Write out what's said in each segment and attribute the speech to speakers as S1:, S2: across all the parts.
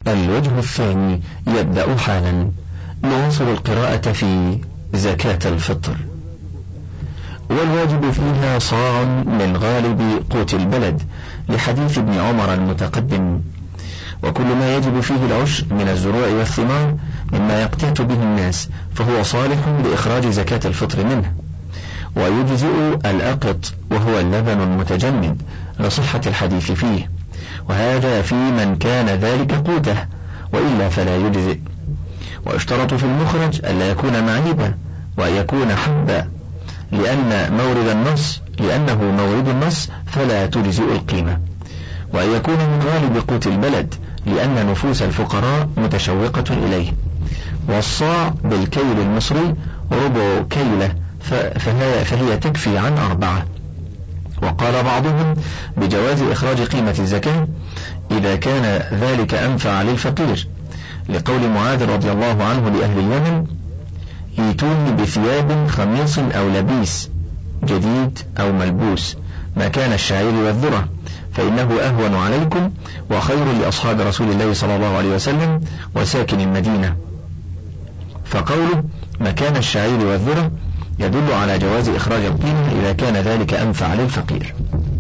S1: الوجه الثاني يبدأ حالا. نواصل القراءة في زكاة الفطر. والواجب فيها صاع من غالب قوت البلد، لحديث ابن عمر المتقدم. وكل ما يجب فيه العشر من الزروع والثمار مما يقتات به الناس فهو صالح لإخراج زكاة الفطر منه. ويجزئ الأقط وهو اللبن المتجمد لصحة الحديث فيه، وهذا في من كان ذلك قوته، وإلا فلا يجزئ. واشترط في المخرج ألا يكون معيبا وأن يكون حبا، لأنه مورد النص فلا تجزئ القيمة، وأن يكون من غالب قوت البلد لأن نفوس الفقراء متشوقة إليه. والصاع بالكيل المصري ربع كيلة، فهي تكفي عن 4. وقال بعضهم بجواز إخراج قيمة الزكاة إذا كان ذلك أنفع للفقير، لقول معاذ رضي الله عنه لأهل اليمن: ايتوني بثياب خميص أو لبيس جديد أو ملبوس مكان الشعير والذرة، فإنه أهون عليكم وخير لأصحاب رسول الله صلى الله عليه وسلم وساكن المدينة. فقوله مكان الشعير والذرة يدل على جواز إخراج القيمة إذا كان ذلك أنفع للفقير.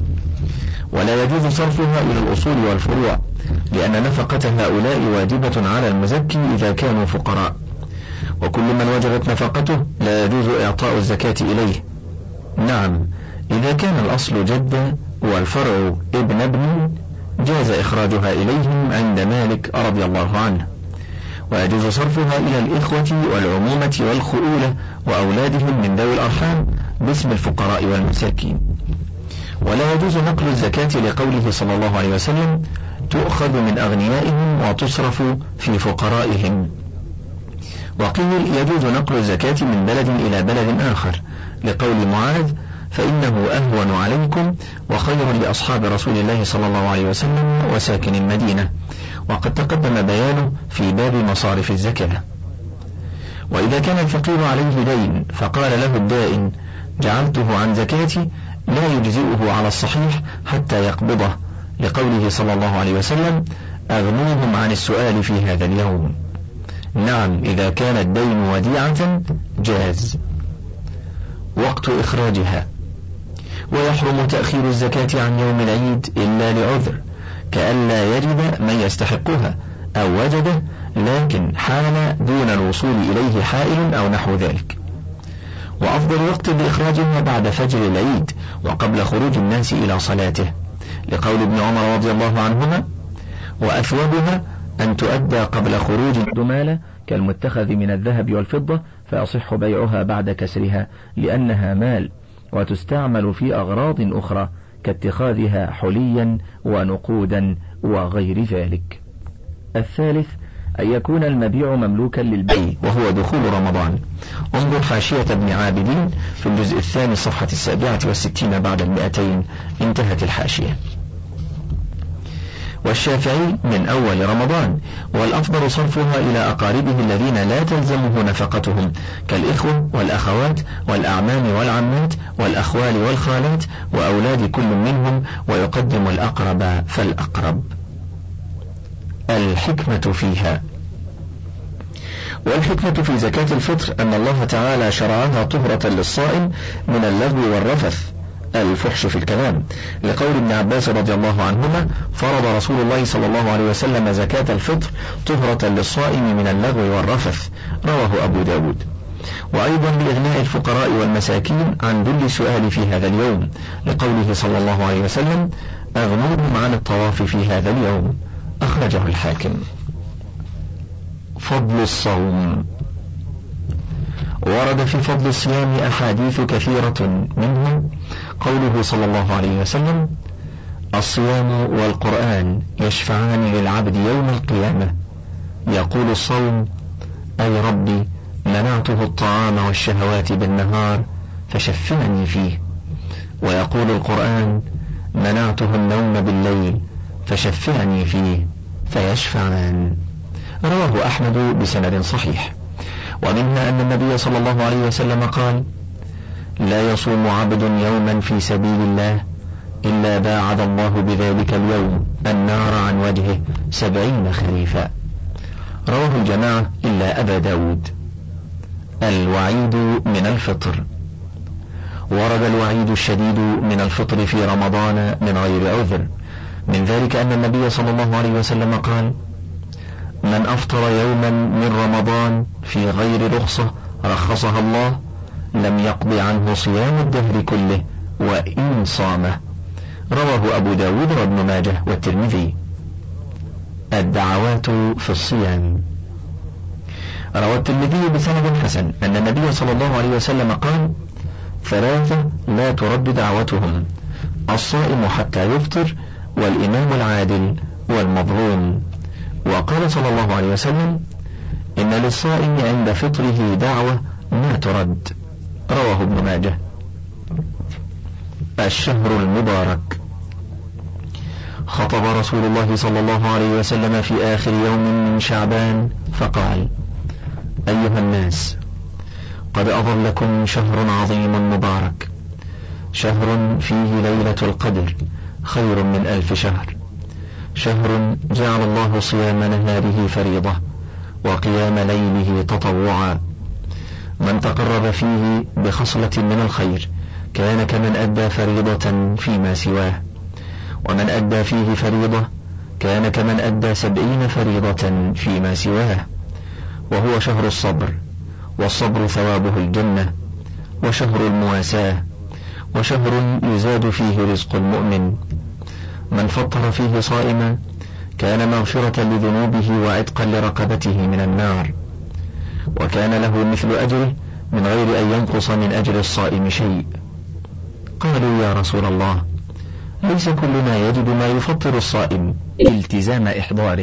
S1: ولا يجوز صرفها إلى الأصول والفروع، لأن نفقة هؤلاء واجبة على المزكي إذا كانوا فقراء، وكل من وجبت نفقته لا يجوز إعطاء الزكاة إليه. نعم، إذا كان الأصل جدا والفرع ابن جاز إخراجها إليهم عند مالك رضي الله عنه. ويجوز صرفها إلى الإخوة والعمومة والخؤولة وأولادهم من ذوي الأرحام باسم الفقراء والمساكين. ولا يجوز نقل الزكاة لقوله صلى الله عليه وسلم: تؤخذ من أغنيائهم وتصرف في فقرائهم. وقيل يجوز نقل الزكاة من بلد إلى بلد آخر، لقول معاذ: فإنه أهون عليكم وخير لأصحاب رسول الله صلى الله عليه وسلم وساكن المدينة، وقد تقدم بيانه في باب مصارف الزكاة. وإذا كان الفقير عليه دين فقال له الدائن: جعلته عن زكاتي، لا يجزئه على الصحيح حتى يقبضه، لقوله صلى الله عليه وسلم: أغنوهم عن السؤال في هذا اليوم. نعم، إذا كان الدين وديعة جاز. وقت إخراجها. ويحرم تأخير الزكاة عن يوم العيد إلا لعذر، كألا يجد من يستحقها، أو وجده لكن حال دون الوصول إليه حائل أو نحو ذلك. وأفضل وقت لإخراجها بعد فجر العيد وقبل خروج الناس إلى صلاته، لقول ابن عمر رضي الله عنهما: وأثوبها أن تؤدى قبل خروج الدمالة كالمتخذ من الذهب والفضة، فيصح بيعها بعد كسرها لأنها مال، وتستعمل في أغراض أخرى كاتخاذها حليا ونقودا وغير ذلك. الثالث أن يكون المبيع مملوكا للبيع وهو دخول رمضان. انظر حاشية ابن عابدين في الجزء الثاني صفحة 67 بعد 200، انتهت الحاشية. والشافعي من أول رمضان، والأفضل صرفها إلى أقاربه الذين لا تلزمه نفقتهم كالإخوة والأخوات والأعمام والعمات والأخوال والخالات وأولاد كل منهم، ويقدم الأقرب فالأقرب. الحكمة فيها. والحكمة في زكاة الفطر أن الله تعالى شرعها طهرة للصائم من اللغو والرفث الفحش في الكلام، لقول ابن عباس رضي الله عنهما: فرض رسول الله صلى الله عليه وسلم زكاة الفطر طهرة للصائم من اللغو والرفث، رواه أبو داود. وأيضا لإغناء الفقراء والمساكين عن ذل سؤال في هذا اليوم، لقوله صلى الله عليه وسلم: أغنوهم عن الطواف في هذا اليوم، أخرجه الحاكم. فضل الصوم. ورد في فضل الصيام أحاديث كثيرة، منها قوله صلى الله عليه وسلم: الصيام والقرآن يشفعان للعبد يوم القيامة. يقول الصوم: أي ربي، منعته الطعام والشهوات بالنهار فشفعني فيه. ويقول القرآن: منعته النوم بالليل فشفعني فيه، فيشفعان. رواه أحمد بسند صحيح. ومنها أن النبي صلى الله عليه وسلم قال: لا يصوم عبد يوما في سبيل الله إلا باعد الله بذلك اليوم النار عن وجهه 70 خريفا. رواه الجماعة إلا أبا داود. الوعيد من الفطر. ورد الوعيد الشديد من الفطر في رمضان من غير عذر، من ذلك أن النبي صلى الله عليه وسلم قال: من أفطر يوما من رمضان في غير رخصة رخصها الله لم يقض عنه صيام الدهر كله وإن صامه. رواه أبو داود وابن ماجه والترمذي. الدعوات في الصيام. روى الترمذي بسند حسن أن النبي صلى الله عليه وسلم قال: 3 لا ترد دعوتهم: الصائم حتى يفطر، والإمام العادل، والمظلوم. وقال صلى الله عليه وسلم: إن للصائم عند فطره دعوة ما ترد. رواه ابن ماجه. الشهر المبارك. خطب رسول الله صلى الله عليه وسلم في آخر يوم من شعبان فقال: أيها الناس، قد أظلكم شهر عظيم مبارك، شهر فيه ليلة القدر خير من 1000 شهر، شهر جعل الله صيام نهاره فريضة وقيام ليله تطوعا، من تقرب فيه بخصلة من الخير كان كمن أدى فريضة فيما سواه، ومن أدى فيه فريضة كان كمن أدى 70 فريضة فيما سواه. وهو شهر الصبر، والصبر ثوابه الجنة، وشهر المواساة، وشهر يزاد فيه رزق المؤمن. من فطر فيه صائما كان مغفرة لذنوبه وعتقا لرقبته من النار، وكان له مثل أجره من غير أن ينقص من أجر الصائم شيء. قالوا: يا رسول الله، ليس كلنا يجد ما يفطر الصائم التزام إحضاره،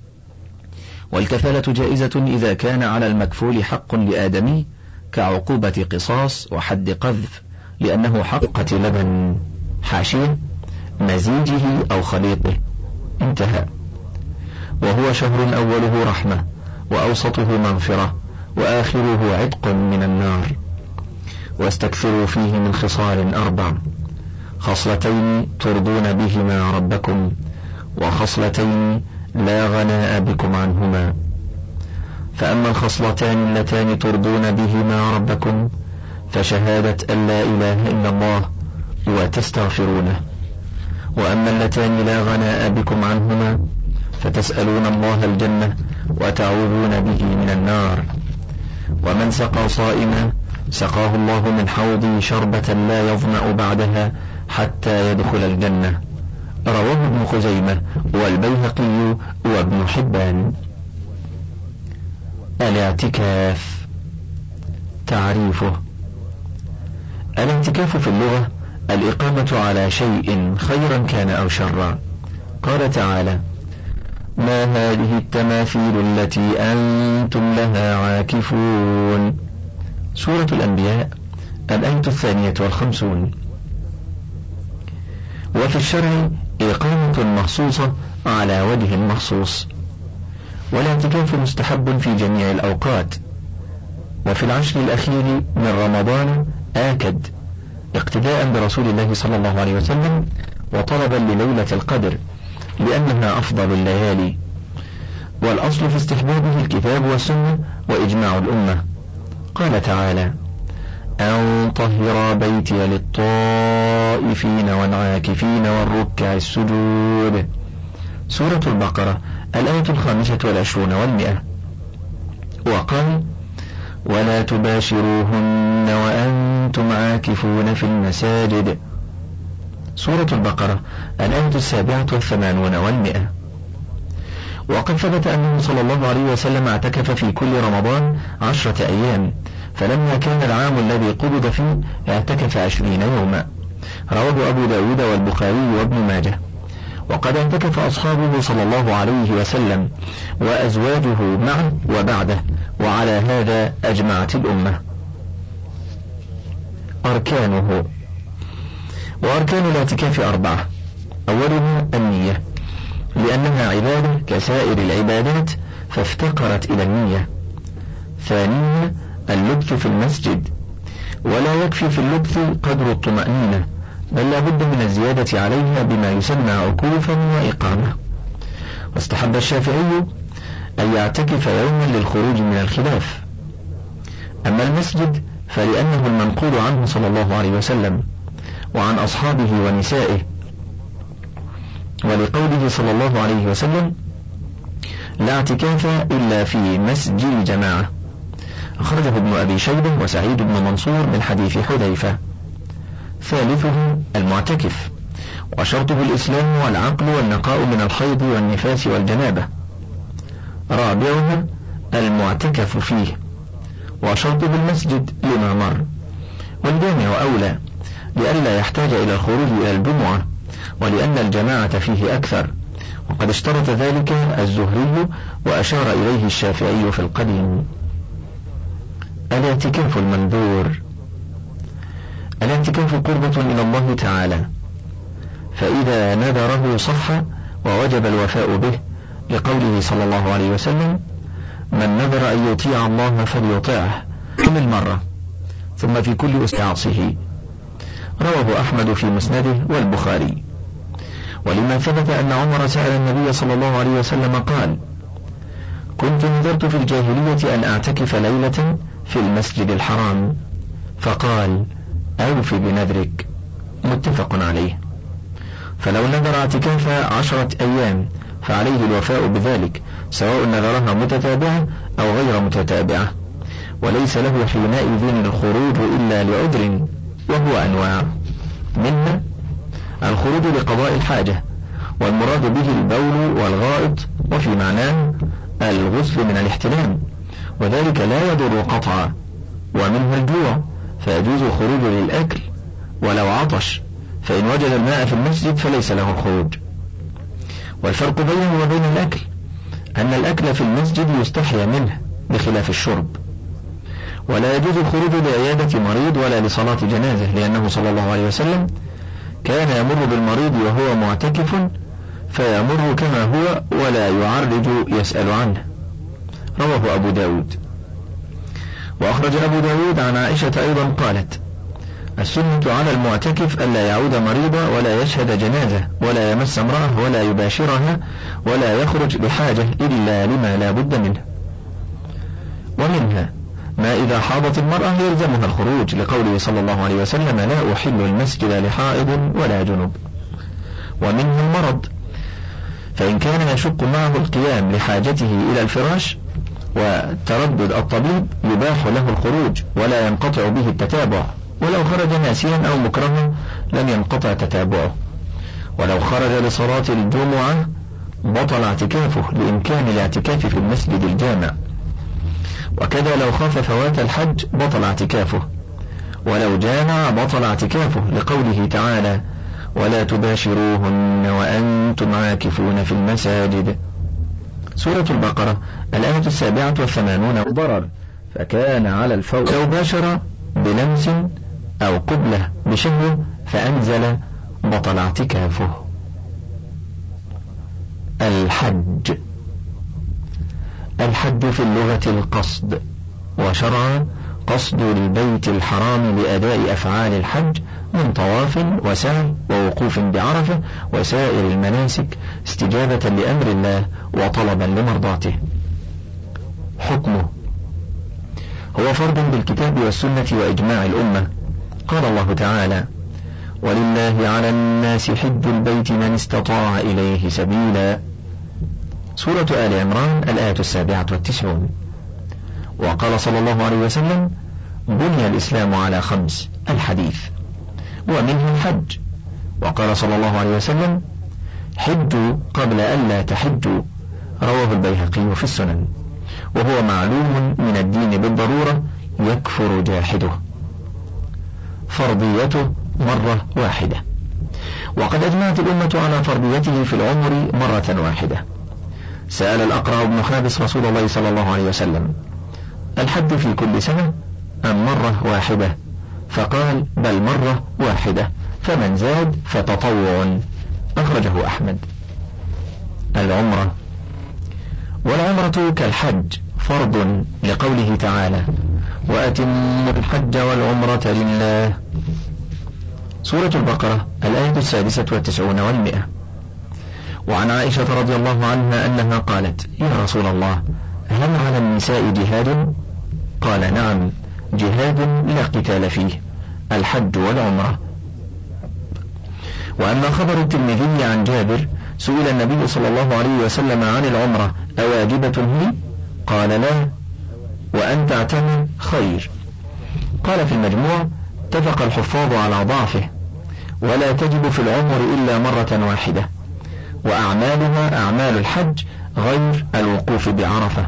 S1: والكفالة جائزة إذا كان على المكفول حق لآدمي كعقوبة قصاص وحد قذف، لأنه حقة لبن حاشية مزيجه أو خليطه. انتهى. وهو شهر أوله رحمة، وأوسطه مغفرة، وآخره عتق من النار. واستكثروا فيه من خصال 4: خصلتين ترضون بهما ربكم، وخصلتين لا غناء بكم عنهما. فأما الخصلتان اللتان ترضون بهما ربكم فشهادة أن لا إله إلا الله وتستغفرونه، وأما اللتان لا غناء بكم عنهما فتسألون الله الجنة وتعوذون به من النار. ومن سقى صائما سقاه الله من حوضي شربة لا يظمأ بعدها حتى يدخل الجنة. رواه ابن خزيمة والبيهقي وابن حبان. الاعتكاف. تعريفه: الاعتكاف في اللغة الإقامة على شيء خيرا كان أو شرا. قال تعالى: ما هذه التماثيل التي أنتم لها عاكفون. سورة الأنبياء الآية 52. وفي الشرع إقامة مخصوصة على وجه مخصوص، والاعتكاف مستحب في جميع الأوقات، وفي العشر الأخير من رمضان آكد، اقتداء برسول الله صلى الله عليه وسلم وطلبا لليلة القدر لأنها أفضل الليالي. والأصل في استحبابه الكتاب والسنة وإجماع الأمة. قال تعالى: أن طهر بيتي للطائفين والعاكفين والركع السجود. سورة البقرة الآية 25 و100. وقال: ولا تباشروهن وأنتم عاكفون في المساجد. سورة البقرة الآية 87 و100. وقد ثبت أنه صلى الله عليه وسلم اعتكف في كل رمضان 10 أيام، فلما كان العام الذي قبض فيه اعتكف 20 يوما. رواه أبو داود والبخاري وابن ماجه. وقد اعتكف أصحابه صلى الله عليه وسلم وأزواجه معه وبعده، وعلى هذا أجمعت الأمة. أركانه. وأركان الاعتكاف 4: أولها النية، لأنها عبادة كسائر العبادات فافتقرت إلى النية. ثانيها اللبث في المسجد، ولا يكفي في اللبث قدر الطمأنينة، بل لا بد من الزيادة عليها بما يسمى عكوفا وإقامة. واستحب الشافعي أن يعتكف يوما للخروج من الخلاف. أما المسجد فلأنه المنقول عنه صلى الله عليه وسلم وعن أصحابه ونسائه، ولقوله صلى الله عليه وسلم: لا اعتكاف إلا في مسجد جماعة. أخرجه ابن أبي شيبة وسعيد بن منصور من حديث حذيفة. ثالثه المعتكف، وشرطه الإسلام والعقل والنقاء من الحيض والنفاس والجنابة. رابعه المعتكف فيه، وشرطه المسجد لما مر. والجامع أولى لئلا يحتاج إلى الخروج إلى الجمعة، ولأن الجماعة فيه أكثر، وقد اشترط ذلك الزهري وأشار إليه الشافعي في القديم. الاعتكاف المنذور. الاعتكاف قربة إلى الله تعالى، فإذا نذره صح ووجب الوفاء به، لقوله صلى الله عليه وسلم: من نذر أن يطيع الله فليطيعه كل مرة ثم في كل أسعاصه. رواه أحمد في مسنده والبخاري. ولما ثبت أن عمر سأل النبي صلى الله عليه وسلم قال: كنت نذرت في الجاهلية أن أعتكف ليلة في المسجد الحرام، فقال: أوف بنذرك. متفق عليه. فلو نذر اعتكاف 10 أيام فعليه الوفاء بذلك، سواء نذرها متتابعة أو غير متتابعة، وليس له حينئذ الخروج إلا لعذر، وهو أنواع: منها الخروج لقضاء الحاجة، والمراد به البول والغائط، وفي معناه الغسل من الاحتلام، وذلك لا يضر قطعا. ومنه الجوع، فيجوز الخروج للأكل، ولو عطش فإن وجد الماء في المسجد فليس له الخروج. والفرق بينه وبين الأكل أن الأكل في المسجد يستحيا منه بخلاف الشرب. ولا يجوز الخروج لعيادة مريض ولا لصلاة جنازة، لأنه صلى الله عليه وسلم كان يمر بالمريض وهو معتكف فيمر كما هو ولا يعرج يسأل عنه. رواه أبو داود. وأخرج أبو داود عن عائشة أيضا قالت: السنة على المعتكف ألا يعود مريضا ولا يشهد جنازة ولا يمس امرأة ولا يباشرها ولا يخرج بحاجة إلا لما لا بد منه. ومنها ما إذا حاضت المرأة يلزمها الخروج، لقوله صلى الله عليه وسلم: لا أحل المسجد لحائض ولا جنب. ومنه المرض، فإن كان يشق معه القيام لحاجته إلى الفراش وتردد الطبيب يباح له الخروج ولا ينقطع به التتابع، ولو خرج ناسيا أو مكرها لم ينقطع تتابعه. ولو خرج لصلاة الجمعة بطل اعتكافه لإمكان الاعتكاف في المسجد الجامع. وكذا لو خاف فوات الحج بطل اعتكافه، ولو جامع بطل اعتكافه، لقوله تعالى: ولا تباشروهن وأنتم عاكفون في المساجد. سورة البقرة الآية 87. ضرر فكان على الفور، لو باشر بلمس أو قبلة بشهوة فأنزل بطل اعتكافه. الحج. الحج في اللغة القصد، وشرعا قصد البيت الحرام لأداء أفعال الحج من طواف وسعي ووقوف بعرفة وسائر المناسك استجابة لأمر الله وطلبا لمرضاته. حكمه: هو فرض بالكتاب والسنة وإجماع الأمة. قال الله تعالى: ولله على الناس حج البيت من استطاع إليه سبيلا. سورة آل عمران الآية 97. وقال صلى الله عليه وسلم: بني الإسلام على 5. الحديث. ومنه الحج. وقال صلى الله عليه وسلم: حجوا قبل أن لا تحجوا. رواه البيهقي في السنن. وهو معلوم من الدين بالضرورة يكفر جاحده. فرضيته مرة واحدة، وقد أجمعت الأمة على فرضيته في العمر مرة واحدة. سأل الأقرع بن حابس رسول الله صلى الله عليه وسلم: الحج في كل سنة أم مرة واحدة؟ فقال: بل مرة واحدة، فمن زاد فتطوع. أخرجه أحمد. العمرة. والعمرة كالحج فرض، لقوله تعالى: وأتموا الحج والعمرة لله. سورة البقرة الآية 96 و100. وعن عائشة رضي الله عنها أنها قالت: يا رسول الله، هل على النساء جهاد؟ قال: نعم، جهاد لا قتال فيه، الحج والعمرة. وأما خبر الترمذي عن جابر سئل النبي صلى الله عليه وسلم عن العمرة أواجبة هي؟ قال: لا، وأن تعتمر خير. قال في المجموع: اتفق الحفاظ على ضعفه، ولا تجب في العمر إلا مرة واحدة، وأعمالها أعمال الحج غير الوقوف بعرفة.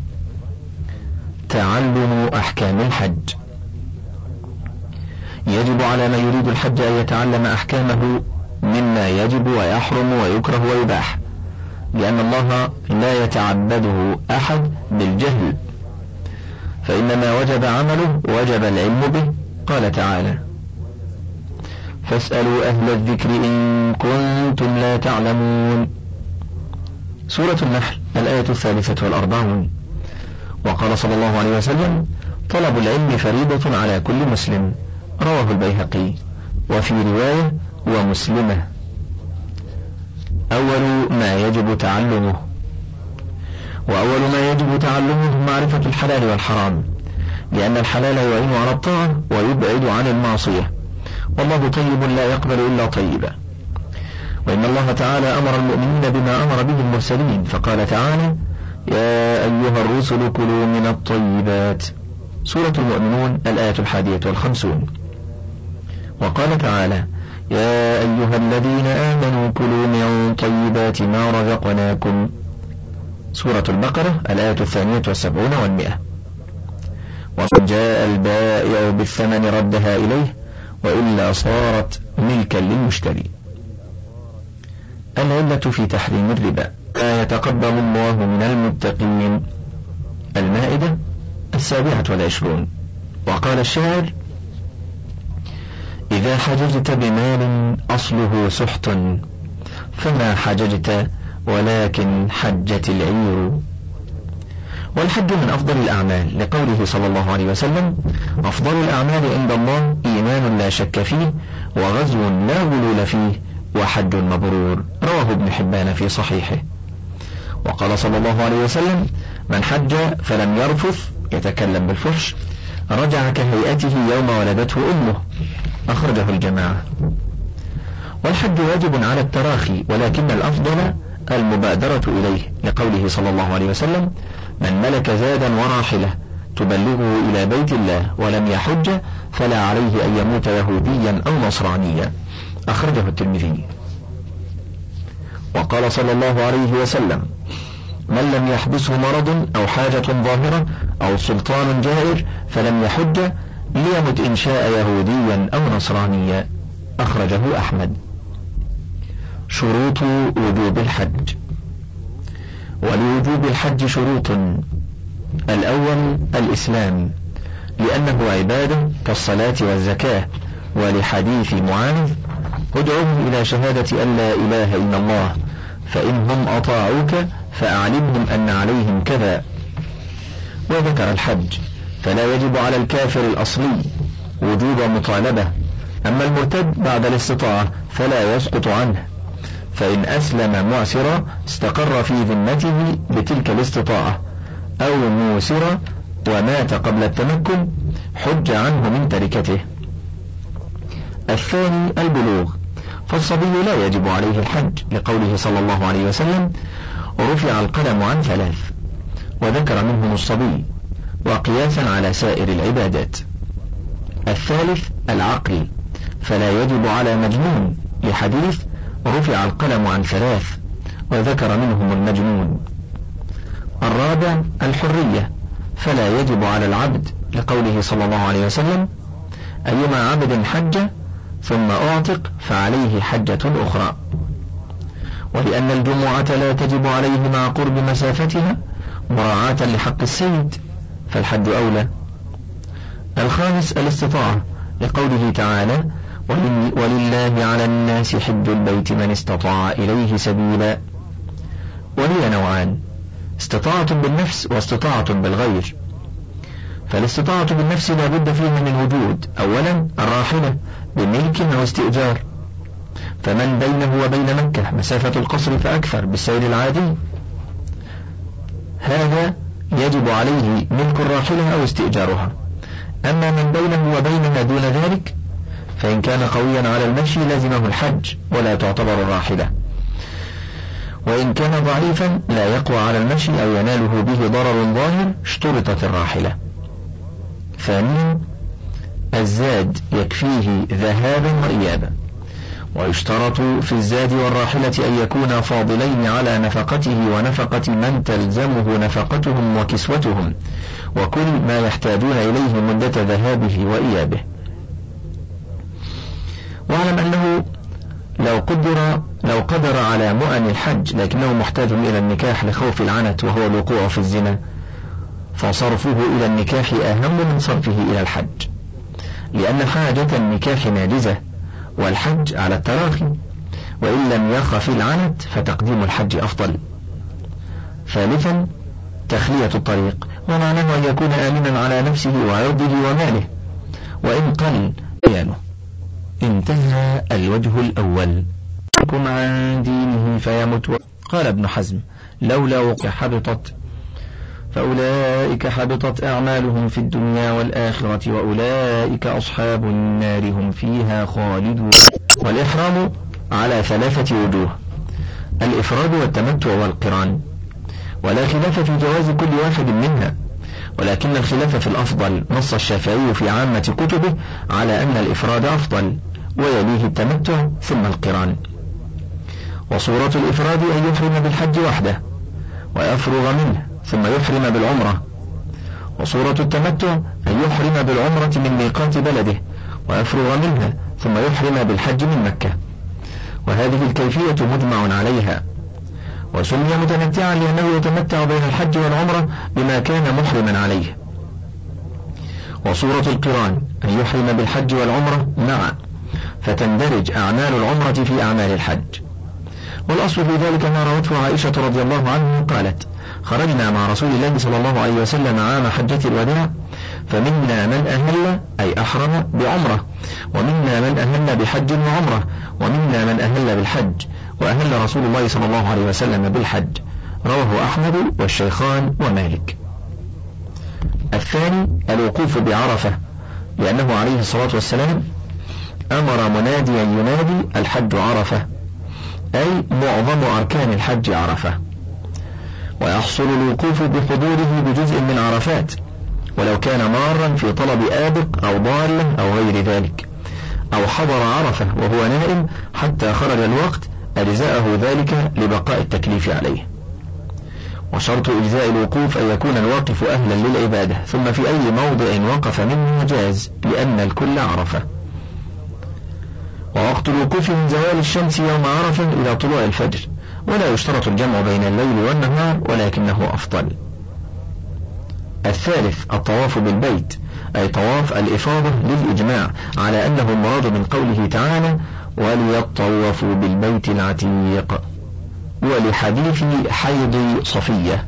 S1: تعلم أحكام الحج. يجب على من يريد الحج أن يتعلم أحكامه مما يجب ويحرم ويكره ويباح، لأن الله لا يتعبده أحد بالجهل، فإنما وجب عمله وجب العلم به. قال تعالى: فاسألوا أهل الذكر إن كنتم لا تعلمون. سورة النحل الآية 43. وقال صلى الله عليه وسلم: طلب العلم فريضة على كل مسلم، رواه البيهقي. وفي رواية: ومسلمة. أول ما يجب تعلمه. وأول ما يجب تعلمه معرفة الحلال والحرام، لأن الحلال يعين على الطاعة ويبعد عن المعصية، والله طيب لا يقبل إلا طيبا. وإن الله تعالى أمر المؤمنين بما أمر به المرسلين، فقال تعالى: يا أيها الرسل كلوا من الطيبات. سورة المؤمنون الآية 51. وقال تعالى: يا أيها الذين آمنوا كلوا من طيبات ما رزقناكم. سورة البقرة الآية 72 و100. ومن جاء البائع بالثمن ردها إليه، وإلا صارت ملكا للمشتري. العلة في تحريم الربا: لا يتقبل الله من المتقين. المائدة 27. وقال الشاعر: إذا حججت بمال أصله سحت، فما حججت ولكن حجت العير. والحج من أفضل الأعمال، لقوله صلى الله عليه وسلم: أفضل الأعمال عند الله إيمان لا شك فيه، وغزو لا غلول فيه، وحج مبرور. رواه ابن حبان في صحيحه. وقال صلى الله عليه وسلم: من حج فلم يرفث، يتكلم بالفحش، رجع كهيئته يوم ولدته أمه. أخرجه الجماعة. والحج واجب على التراخي، ولكن الأفضل المبادرة إليه، لقوله صلى الله عليه وسلم: من ملك زادا وراحلة تبلغه إلى بيت الله ولم يحج فلا عليه أن يموت يهوديا أو نصرانيا. أخرجه الترمذي. وقال صلى الله عليه وسلم: من لم يحبسه مرض أو حاجة ظاهرة أو سلطان جائر فلم يحج، ليمت إن شاء يهوديا أو نصرانيا. أخرجه أحمد. شروط وجوب الحج. ولوجوب الحج شروط: الأول الإسلام، لأنه عبادة كالصلاة والزكاة، ولحديث معاذ: ادعوهم إلى شهادة أن لا إله إلا الله، فإنهم أطاعوك فأعلمهم أن عليهم كذا. وذكر الحج، فلا يجب على الكافر الأصلي وجوب مطالبة، أما المرتد بعد الاستطاعة فلا يسقط عنه، فإن أسلم معسرا استقر في ذمته بتلك الاستطاعة، أو موسرا ومات قبل التمكن حج عنه من تركته. الثاني البلوغ، فالصبي لا يجب عليه الحج، لقوله صلى الله عليه وسلم: رفع القلم عن 3، وذكر منهم الصبي، وقياسا على سائر العبادات. الثالث العقل، فلا يجب على مجنون، لحديث: رفع القلم عن 3، وذكر منهم المجنون. الرابع الحرية، فلا يجب على العبد، لقوله صلى الله عليه وسلم: أيما عبد حج ثم أعتق فعليه حجة أخرى. ولأن الجمعة لا تجب عليه مع قرب مسافتها مراعاة لحق السيد، فالحج أولى. الخامس الاستطاعة، لقوله تعالى: ولله على الناس حج البيت من استطاع إليه سبيلا. وهي نوعان: استطاعة بالنفس واستطاعة بالغير. فالاستطاعة بالنفس لا بد فيها من وجود أولا الراحلة بملك أو استئجار، فمن بينه وبين مكة مسافة القصر فأكثر بالسير العادي هذا يجب عليه ملك الراحلة أو استئجارها. أما من بينه وبينها دون ذلك فإن كان قويا على المشي لازمه الحج ولا تعتبر الراحلة، وإن كان ضعيفا لا يقوى على المشي أو يناله به ضرر ظاهر اشترطت الراحلة. ثانيا الزاد يكفيه ذهابا وإيابا، ويشترط في الزاد والراحلة أن يكونا فاضلين على نفقته ونفقة من تلزمه نفقتهم وكسوتهم وكل ما يحتاجون إليه مدة ذهابه وإيابه. واعلم أنه لو قدر على مؤن الحج لكنه محتاج إلى النكاح لخوف العنت وهو الوقوع في الزنا، فصرفه إلى النكاح أهم من صرفه إلى الحج، لأن حاجة النكاح ناجزة والحج على التراخي، وإن لم يخف العنت فتقديم الحج أفضل. ثالثا تخلية الطريق، ومعناه أن يكون آمنا على نفسه وعرضه وماله وإن قل بيانه. انتهى الوجه الأول. عن دينه فيمت. قال ابن حزم لولا وقع حبطت فأولئك حبطت أعمالهم في الدنيا والآخرة وأولئك أصحاب النار هم فيها خالدون. والإحرام على 3 وجوه: الإفراد والتمتع والقران، ولا خلاف في جواز كل واحد منها، ولكن الخلاف في الأفضل. نص الشافعي في عامة كتبه على أن الإفراد أفضل ويليه التمتع ثم القران. وصورة الإفراد أن يحرم بالحج وحده ويفرغ منه ثم يحرم بالعمرة، وصورة التمتع أن يحرم بالعمرة من ميقات بلده ويفرغ منها ثم يحرم بالحج من مكة، وهذه الكيفية مجمع عليها، وسمي متمتعا لأنه يتمتع بين الحج والعمرة بما كان محرما عليه. وصورة القران أن يحرم بالحج والعمرة معا، فتندرج أعمال العمرة في أعمال الحج. والأصل في ذلك ما روته عائشة رضي الله عنها قالت: خرجنا مع رسول الله صلى الله عليه وسلم عام حجة الوداع، فمنا من أهل أي أحرم بعمرة، ومنا من أهل بحج وعمرة، ومنا من أهل بالحج، وأهل رسول الله صلى الله عليه وسلم بالحج. رواه أحمد والشيخان ومالك. الثاني الوقوف بعرفة، لأنه عليه الصلاة والسلام أمر مناديا ينادي: الحج عرفة، أي معظم أركان الحج عرفة. ويحصل الوقوف بحضوره بجزء من عرفات، ولو كان مارا في طلب آبق أو ضالة أو غير ذلك، أو حضر عرفة وهو نائم حتى خرج الوقت أجزاءه ذلك لبقاء التكليف عليه. وشرط إجزاء الوقوف أن يكون الواقف أهلا للعبادة، ثم في أي موضع وقف منه جاز، لأن الكل عرفة. ووقت الوقوف من زوال الشمس يوم عرفة إلى طلوع الفجر، ولا يشترط الجمع بين الليل والنهار ولكنه أفضل. الثالث الطواف بالبيت، أي طواف الإفاضة، للإجماع على أنه المراد من قوله تعالى: وليطوفوا بالبيت العتيق، ولحديث حيض صفية.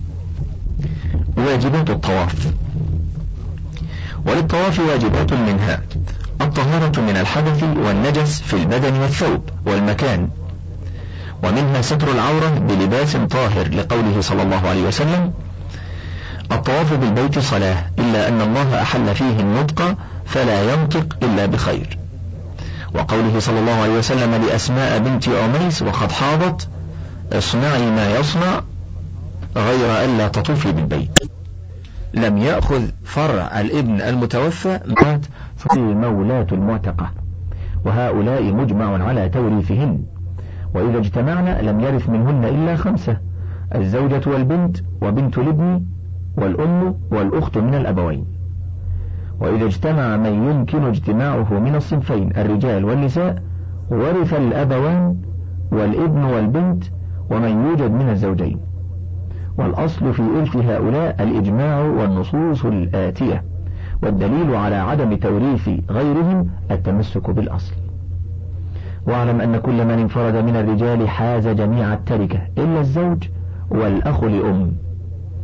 S1: واجبات الطواف. وللطواف واجبات منها: الطهارة من الحدث والنجس في البدن والثوب والمكان، ومنها ستر العورة بلباس طاهر، لقوله صلى الله عليه وسلم: الطواف بالبيت صلاة، إلا أن الله أحل فيه النطق فلا ينطق إلا بخير. وقوله صلى الله عليه وسلم لأسماء بنت عميس وقد حاضت: اصنعي ما يصنع غير ألا تطوفي بالبيت. لم يأخذ فرع الابن المتوفى مات في مولاة المعتقة، وهؤلاء مجمع على توريثهن، وإذا اجتمعنا لم يرث منهن إلا 5: الزوجة والبنت وبنت الابن والأم والأخت من الأبوين. وإذا اجتمع من يمكن اجتماعه من الصنفين الرجال والنساء ورث الأبوان والابن والبنت ومن يوجد من الزوجين. والأصل في إرث هؤلاء الإجماع والنصوص الآتية، والدليل على عدم توريث غيرهم التمسك بالأصل. واعلم أن كل من انفرد من الرجال حاز جميع التركة إلا الزوج والأخ لأم،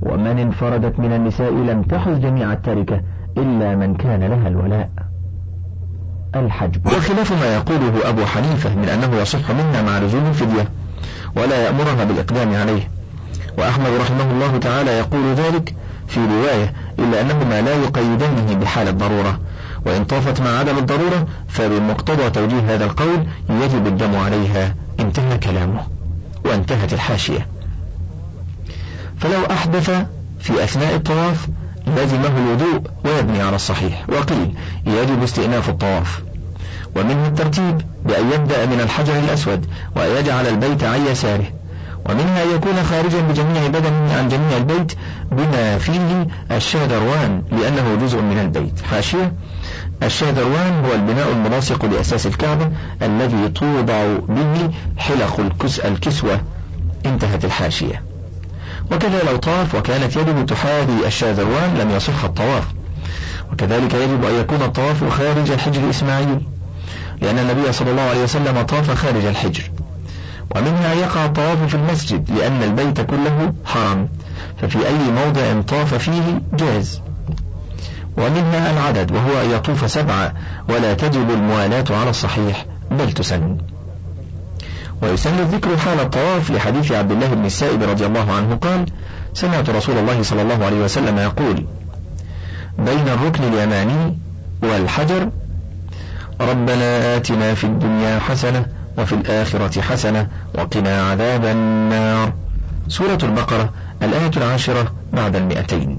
S1: ومن انفردت من النساء لم تحز جميع التركة إلا من كان لها الولاء. الحجب. وخلاف ما يقوله أبو حنيفة من أنه يصح منها مع لزوم الفدية ولا يأمرها بالإقدام عليه، وأحمد رحمه الله تعالى يقول ذلك في رواية، إلا أنهما لا يقيدانه بحال الضرورة، وإن طافت مع عدم الضرورة فبمقتضى توجيه هذا القول يجب الدم عليها. انتهى كلامه. وانتهت الحاشية. فلو أحدث في أثناء الطواف لازمه الوضوء ويبني على الصحيح، وقيل يجب استئناف الطواف، ومنه الترتيب بأن يبدأ من الحجر الأسود ويجعل البيت عن يساره، ومنها أن يكون خارجا بجميع بدنه عن جميع البيت بما فيه الشادروان لأنه جزء من البيت. حاشية: الشادروان هو البناء الملاصق لأساس الكعبة الذي توضع به حلق الكسوة. انتهت الحاشية. وكذا لو طاف وكانت يده تحاذي الشادروان لم يصح الطواف، وكذلك يجب أن يكون الطواف خارج الحجر إسماعيل، لأن النبي صلى الله عليه وسلم طاف خارج الحجر. ومنها يقع الطواف في المسجد لأن البيت كله حرم، ففي أي موضع طاف فيه جاز. ومنها العدد، وهو أن يطوف 7 ولا تجب الموالاة على الصحيح بل تسن. ويسن الذكر حال الطواف لحديث عبد الله بن السائب رضي الله عنه قال: سمعت رسول الله صلى الله عليه وسلم يقول: بين الركن اليماني والحجر ربنا آتنا في الدنيا حسنة وفي الآخرة حسنة وقنا عذاب النار. سورة البقرة، الآية 10 بعد 200.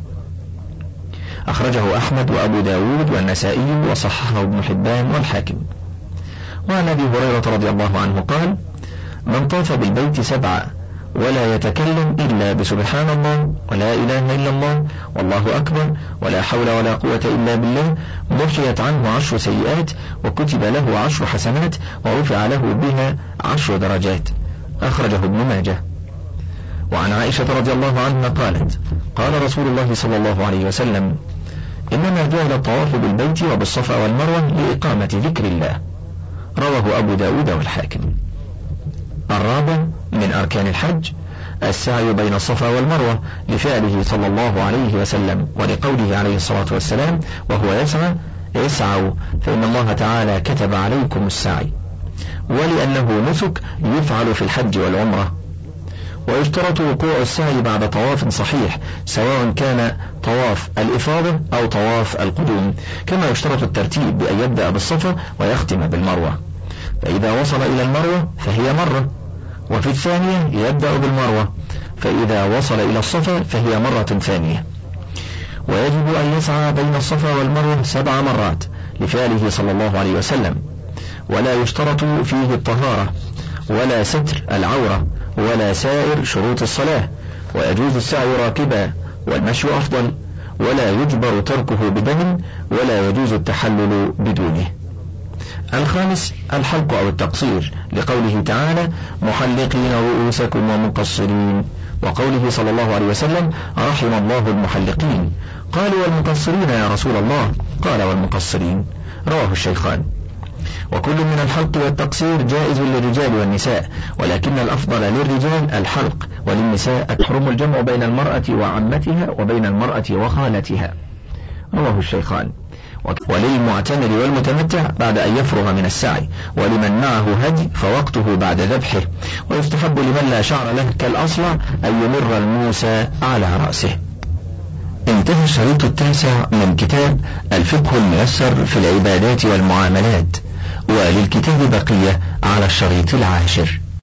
S1: أخرجه أحمد وأبو داود والنسائي وصححه ابن حبان والحاكم. وعن أبي هريرة رضي الله عنه قال: من طاف بالبيت 7 ولا يتكلم إلا بسبحان الله ولا إله إلا الله والله أكبر ولا حول ولا قوة إلا بالله محيت عنه 10 سيئات وكتب له 10 حسنات ورفع له بها 10 درجات. أخرجه ابن ماجه. وعن عائشة رضي الله عنها قالت: قال رسول الله صلى الله عليه وسلم: إنما جعل الطواف بالبيت وبالصفا والمروة لإقامة ذكر الله. رواه أبو داود والحاكم. الرابع من أركان الحج السعي بين الصفا والمروة لفعله صلى الله عليه وسلم، ولقوله عليه الصلاة والسلام وهو يسعى: اسعوا فإن الله تعالى كتب عليكم السعي، ولأنه نسك يفعل في الحج والعمرة. ويشترط وقوع السعي بعد طواف صحيح سواء كان طواف الإفاضة أو طواف القدوم، كما يشترط الترتيب بأن يبدأ بالصفا ويختم بالمروة، فإذا وصل إلى المروة فهي مرة، وفي الثانية يبدأ بالمروة، فإذا وصل إلى الصفا فهي مرة ثانية. ويجب أن يسعى بين الصفا والمروة 7 مرات لفعله صلى الله عليه وسلم، ولا يشترط فيه الطهارة ولا ستر العورة ولا سائر شروط الصلاة، ويجوز السعي راكبا والمشي أفضل، ولا يجبر تركه بدم، ولا يجوز التحلل بدونه. الخامس الحلق أو التقصير، لقوله تعالى: محلقين رؤوسكم ومقصرين، وقوله صلى الله عليه وسلم: رحم الله المحلقين. قالوا: والمقصرين يا رسول الله؟ قال: والمقصرين. رواه الشيخان. وكل من الحلق والتقصير جائز للرجال والنساء، ولكن الأفضل للرجال الحلق، وللنساء تحرم الجمع بين المرأة وعمتها وبين المرأة وخالتها. رواه الشيخان. وللمعتمر والمتمتع بعد أن يفرغ من السعي، ولمن معه هدي فوقته بعد ذبحه. ويستحب لمن لا شعر له كالأصلع أن يمر الموسى على رأسه. انتهى الشريط 9 من كتاب الفقه الميسر في العبادات والمعاملات، وللكتاب بقية على الشريط 10.